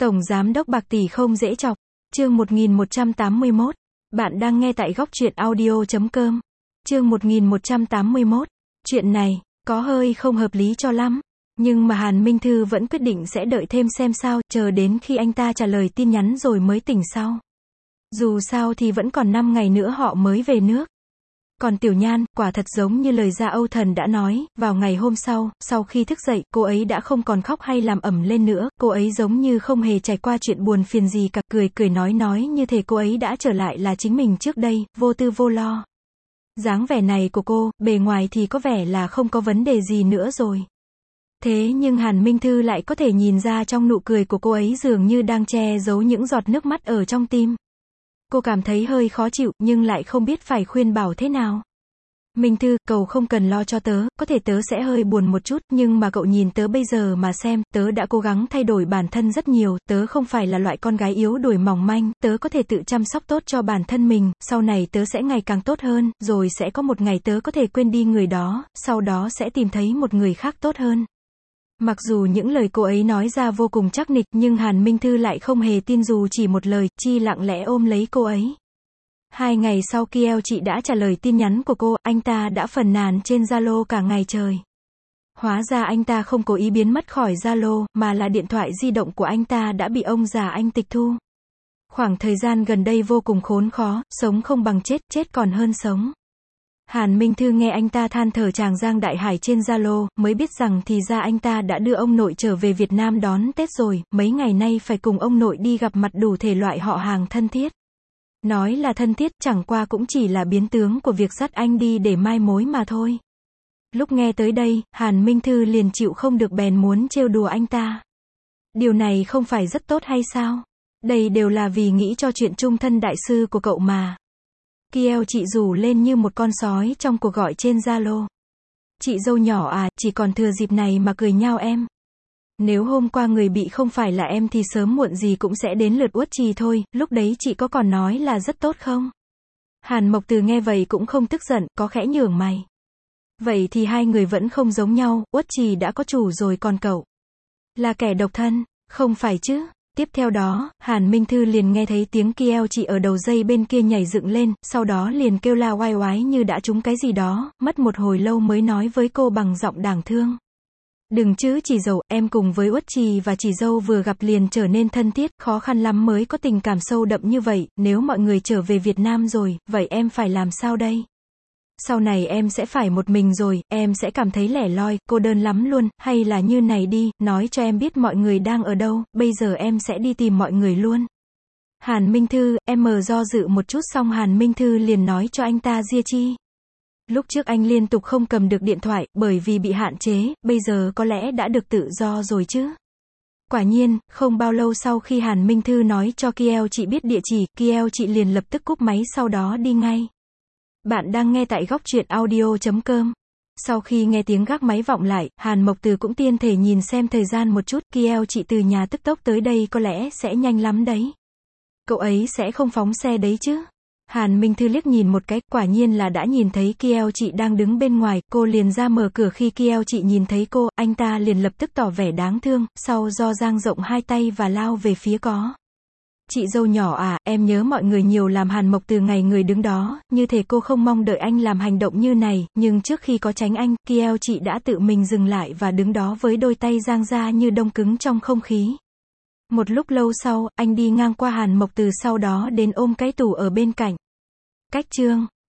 Tổng giám đốc bạc tỷ không dễ chọc. Chương 1181. Bạn đang nghe tại góc truyện audio.com. Chương 1181. Chuyện này có hơi không hợp lý cho lắm. Nhưng mà Hàn Minh Thư vẫn quyết định sẽ đợi thêm xem sao, chờ đến khi anh ta trả lời tin nhắn rồi mới tỉnh sau. Dù sao thì vẫn còn 5 ngày nữa họ mới về nước. Còn Tiểu Nhan, quả thật giống như lời Gia Âu Thần đã nói, vào ngày hôm sau, sau khi thức dậy, cô ấy đã không còn khóc hay làm ầm lên nữa, cô ấy giống như không hề trải qua chuyện buồn phiền gì cả, cười cười nói như thể cô ấy đã trở lại là chính mình trước đây, vô tư vô lo. Dáng vẻ này của cô, bề ngoài thì có vẻ là không có vấn đề gì nữa rồi. Thế nhưng Hàn Minh Thư lại có thể nhìn ra trong nụ cười của cô ấy dường như đang che giấu những giọt nước mắt ở trong tim. Cô cảm thấy hơi khó chịu, nhưng lại không biết phải khuyên bảo thế nào. Minh Thư, cậu không cần lo cho tớ, có thể tớ sẽ hơi buồn một chút, nhưng mà cậu nhìn tớ bây giờ mà xem, tớ đã cố gắng thay đổi bản thân rất nhiều, tớ không phải là loại con gái yếu đuối mỏng manh, tớ có thể tự chăm sóc tốt cho bản thân mình, sau này tớ sẽ ngày càng tốt hơn, rồi sẽ có một ngày tớ có thể quên đi người đó, sau đó sẽ tìm thấy một người khác tốt hơn. Mặc dù những lời cô ấy nói ra vô cùng trắc nịch, nhưng Hàn Minh Thư lại không hề tin dù chỉ một lời, chỉ lặng lẽ ôm lấy cô ấy. 2 ngày sau Kieo chị đã trả lời tin nhắn của cô, anh ta đã phàn nàn trên Zalo cả ngày trời. Hóa ra anh ta không cố ý biến mất khỏi Zalo, mà là điện thoại di động của anh ta đã bị ông già anh tịch thu. Khoảng thời gian gần đây vô cùng khốn khó, sống không bằng chết, chết còn hơn sống. Hàn Minh Thư nghe anh ta than thở Tràng Giang Đại Hải trên Zalo, mới biết rằng thì ra anh ta đã đưa ông nội trở về Việt Nam đón Tết rồi, mấy ngày nay phải cùng ông nội đi gặp mặt đủ thể loại họ hàng thân thiết. Nói là thân thiết, chẳng qua cũng chỉ là biến tướng của việc dắt anh đi để mai mối mà thôi. Lúc nghe tới đây, Hàn Minh Thư liền chịu không được bèn muốn trêu đùa anh ta. Điều này không phải rất tốt hay sao? Đây đều là vì nghĩ cho chuyện chung thân đại sư của cậu mà. Kieo chị rủ lên như một con sói trong cuộc gọi trên Zalo. Chị dâu nhỏ à, chỉ còn thừa dịp này mà cười nhao em. Nếu hôm qua người bị không phải là em thì sớm muộn gì cũng sẽ đến lượt Uất Trì thôi, lúc đấy chị có còn nói là rất tốt không? Hàn Mộc Từ nghe vậy cũng không tức giận, có khẽ nhướng mày. Vậy thì hai người vẫn không giống nhau, Uất Trì đã có chủ rồi còn cậu là kẻ độc thân, không phải chứ? Tiếp theo đó, Hàn Minh Thư liền nghe thấy tiếng Kieo chị ở đầu dây bên kia nhảy dựng lên, sau đó liền kêu la oai oái như đã trúng cái gì đó, mất một hồi lâu mới nói với cô bằng giọng đáng thương. Đừng chứ chị dâu, em cùng với Uất Trì và chị dâu vừa gặp liền trở nên thân thiết, khó khăn lắm mới có tình cảm sâu đậm như vậy, nếu mọi người trở về Việt Nam rồi, vậy em phải làm sao đây? Sau này em sẽ phải một mình rồi, em sẽ cảm thấy lẻ loi, cô đơn lắm luôn, hay là như này đi, nói cho em biết mọi người đang ở đâu, bây giờ em sẽ đi tìm mọi người luôn. Hàn Minh Thư, em do dự một chút xong Hàn Minh Thư liền nói cho anh ta Ria Chi. Lúc trước anh liên tục không cầm được điện thoại, bởi vì bị hạn chế, bây giờ có lẽ đã được tự do rồi chứ. Quả nhiên, không bao lâu sau khi Hàn Minh Thư nói cho Kieo chị biết địa chỉ, Kieo chị liền lập tức cúp máy sau đó đi ngay. Bạn đang nghe tại góc truyện audio.com. Sau khi nghe tiếng gác máy vọng lại, Hàn Mộc Từ cũng tiên thể nhìn xem thời gian một chút, Kieo chị từ nhà tức tốc tới đây có lẽ sẽ nhanh lắm đấy. Cậu ấy sẽ không phóng xe đấy chứ? Hàn Minh Thư liếc nhìn một cái, quả nhiên là đã nhìn thấy Kieo chị đang đứng bên ngoài, cô liền ra mở cửa khi Kieo chị nhìn thấy cô, anh ta liền lập tức tỏ vẻ đáng thương, sau do dang rộng hai tay và lao về phía có. Chị dâu nhỏ à, em nhớ mọi người nhiều làm Hàn Mộc Từ ngày người đứng đó, như thể cô không mong đợi anh làm hành động như này, nhưng trước khi có tránh anh, Kieo chị đã tự mình dừng lại và đứng đó với đôi tay dang ra như đông cứng trong không khí. Một lúc lâu sau, anh đi ngang qua Hàn Mộc Từ sau đó đến ôm cái tủ ở bên cạnh. Cách chương